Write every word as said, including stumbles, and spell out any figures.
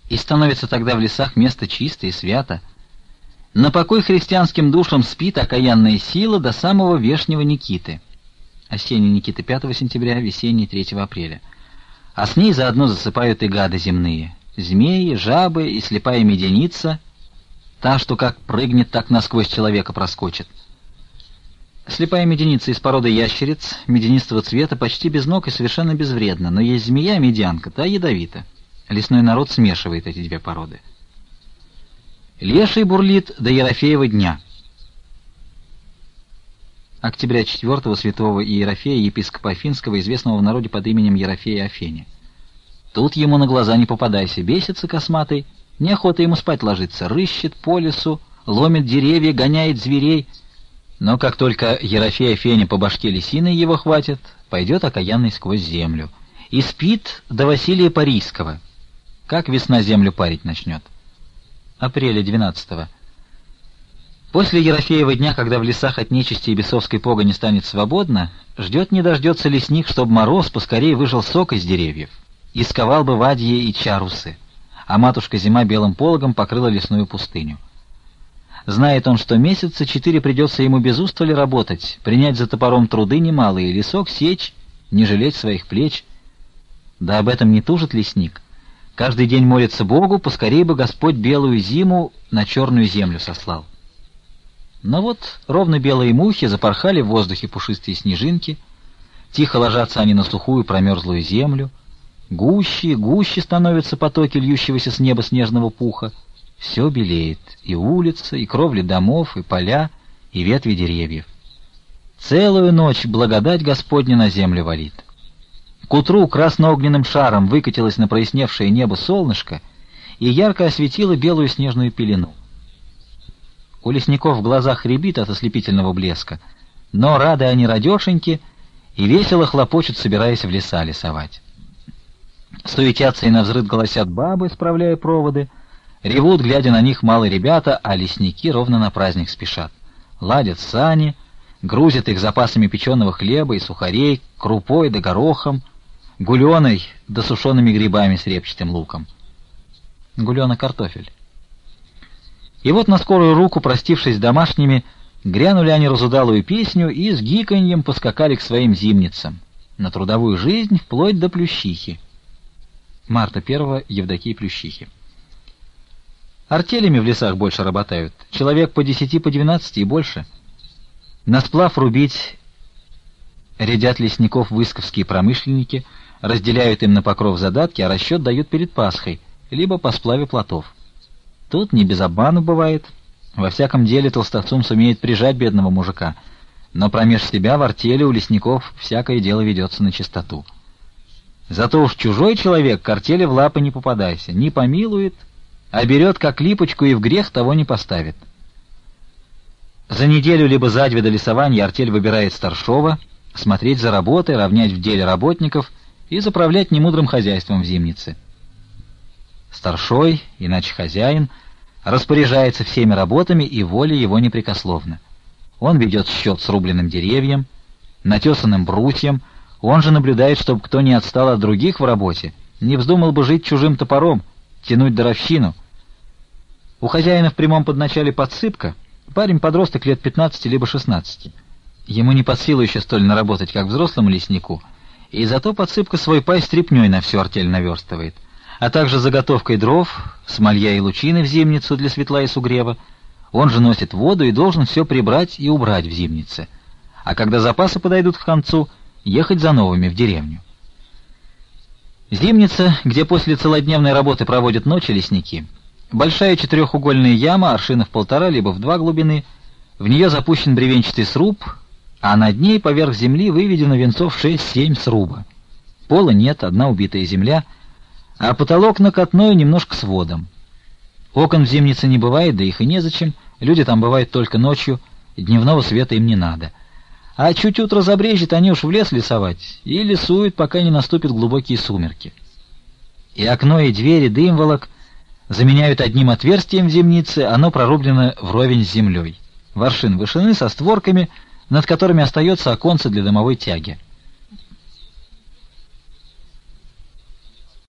И становится тогда в лесах место чисто и свято. На покой христианским душам спит окаянная сила до самого вешнего Никиты. Осенний Никиты пятого сентября, весенний третьего апреля. А с ней заодно засыпают и гады земные. Змеи, жабы и слепая меденица, та, что как прыгнет, так насквозь человека проскочит. Слепая меденица из породы ящериц, меденистого цвета, почти без ног и совершенно безвредна, но есть змея-медянка, та ядовита. Лесной народ смешивает эти две породы. Леший бурлит до Ерофеева дня. Октября четвёртого святого Иерофея, епископа Афинского, известного в народе под именем Ерофея Афени. Тут ему на глаза не попадайся, бесится косматый, неохота ему спать ложиться, рыщет по лесу, ломит деревья, гоняет зверей. Но как только Ерофей Афеня по башке лисиной его хватит, пойдет окаянный сквозь землю. И спит до Василия Парийского. Как весна землю парить начнет. Апреля двенадцатого. После Ерофеева дня, когда в лесах от нечисти и бесовской погони станет свободно, ждет не дождется лесник, чтоб мороз поскорее выжал сок из деревьев, и сковал бы вадьи и чарусы, а матушка зима белым пологом покрыла лесную пустыню. Знает он, что месяца четыре придется ему без устали работать, принять за топором труды немалые, лесок сечь, не жалеть своих плеч. Да об этом не тужит лесник. Каждый день молится Богу, поскорее бы Господь белую зиму на черную землю сослал. Но вот ровно белые мухи запорхали в воздухе пушистые снежинки, тихо ложатся они на сухую промерзлую землю, гуще, гуще становятся потоки льющегося с неба снежного пуха, все белеет, и улица, и кровли домов, и поля, и ветви деревьев. Целую ночь благодать Господня на землю валит. К утру красноогненным шаром выкатилось на проясневшее небо солнышко и ярко осветило белую снежную пелену. У лесников в глазах рябит от ослепительного блеска, но рады они радешеньки и весело хлопочут, собираясь в леса лесовать. Суетятся и навзрыд голосят бабы, справляя проводы, ревут, глядя на них малые ребята, а лесники ровно на праздник спешат. Ладят сани, грузят их запасами печеного хлеба и сухарей, крупой да горохом, гуленой да сушеными грибами с репчатым луком. Гулена — картофель. И вот на скорую руку, простившись с домашними, грянули они разудалую песню и с гиканьем поскакали к своим зимницам, на трудовую жизнь вплоть до Плющихи. Марта первого, Евдокии Плющихи. Артелями в лесах больше работают, человек по десяти, по двенадцати и больше. На сплав рубить рядят лесников высковские промышленники, разделяют им на покров задатки, а расчет дают перед Пасхой, либо по сплаве плотов. Тут не без обману бывает. Во всяком деле толстовцум сумеет прижать бедного мужика, но промеж себя в артели у лесников всякое дело ведется на чистоту. Зато уж чужой человек к артели в лапы не попадайся, не помилует, а берет как липочку и в грех того не поставит. За неделю либо за две до лесования артель выбирает старшова, смотреть за работой, равнять в деле работников и заправлять немудрым хозяйством в зимнице. Старшой, иначе хозяин, распоряжается всеми работами, и воля его непрекословна. Он ведет счет срубленным деревьям, натесанным брусьям, он же наблюдает, чтобы кто не отстал от других в работе, не вздумал бы жить чужим топором, тянуть даровщину. У хозяина в прямом подначале подсыпка, парень-подросток лет пятнадцати либо шестнадцати. Ему не под силу еще столь наработать, как взрослому леснику, и зато подсыпка свой пай стряпней на всю артель наверстывает, а также заготовкой дров, смолья и лучины в зимницу для светла и сугрева. Он же носит воду и должен все прибрать и убрать в зимнице, а когда запасы подойдут к концу, ехать за новыми в деревню. Зимница, где после целодневной работы проводят ночи лесники, большая четырехугольная яма, аршинов полтора либо в два глубины, в нее запущен бревенчатый сруб, а над ней поверх земли выведено венцов шесть-семь сруба. Пола нет, одна убитая земля, а потолок накатной, немножко с водом. Окон в зимнице не бывает, да их и незачем, люди там бывают только ночью, дневного света им не надо. А чуть утро забрежет, они уж в лес лесовать, и лесуют, пока не наступят глубокие сумерки. И окно, и двери, дымволок заменяют одним отверстием в зимнице, оно прорублено вровень с землей. В аршин вышины со створками, над которыми остается оконце для дымовой тяги.